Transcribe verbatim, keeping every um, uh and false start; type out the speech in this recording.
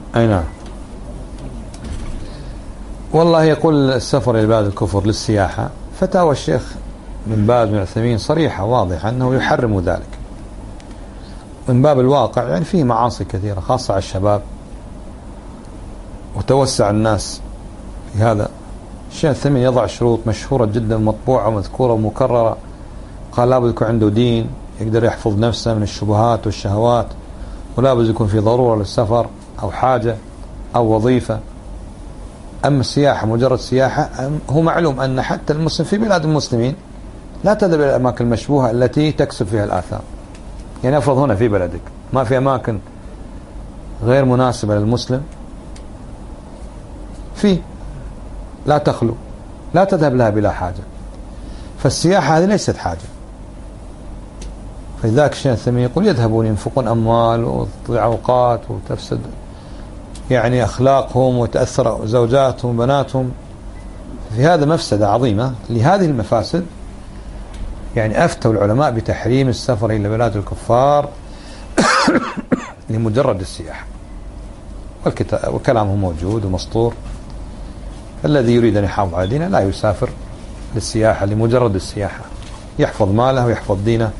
أي نعم. والله يقول السفر إلى بلاد الكفر للسياحة، فتاوى الشيخ بن باز بن عثيمين صريحة واضحة أنه يحرم ذلك من باب الواقع، يعني فيه معاصي كثيرة خاصة على الشباب وتوسع الناس في هذا. الشيخ الثمين يضع شروط مشهورة جدا مطبوعة ومذكورة ومكررة، قال لابد يكون عنده دين يقدر يحفظ نفسه من الشبهات والشهوات، ولابد يكون في ضرورة للسفر أو حاجة أو وظيفة. أما السياحة مجرد سياحة، هو معلوم أن حتى المسلم في بلاد المسلمين لا تذهب إلى الأماكن المشبوهة التي تكسب فيها الآثام. يعني أفرض هنا في بلدك ما في أماكن غير مناسبة للمسلم، في لا تخلو، لا تذهب لها بلا حاجة. فالسياحة هذه ليست حاجة. فلذلك الشيخ الثمين يقول يذهبون ينفقون أموال وتضيع أوقات وتفسد يعني أخلاقهم وتأثر زوجاتهم وبناتهم، في هذا مفسدة عظيمة. لهذه المفاسد يعني أفتوا العلماء بتحريم السفر إلى بلاد الكفار لمجرد السياحة، والكتاب وكلامه موجود ومسطور. الذي يريد أن يحافظ على دينه لا يسافر للسياحة لمجرد السياحة، يحفظ ماله ويحفظ دينه.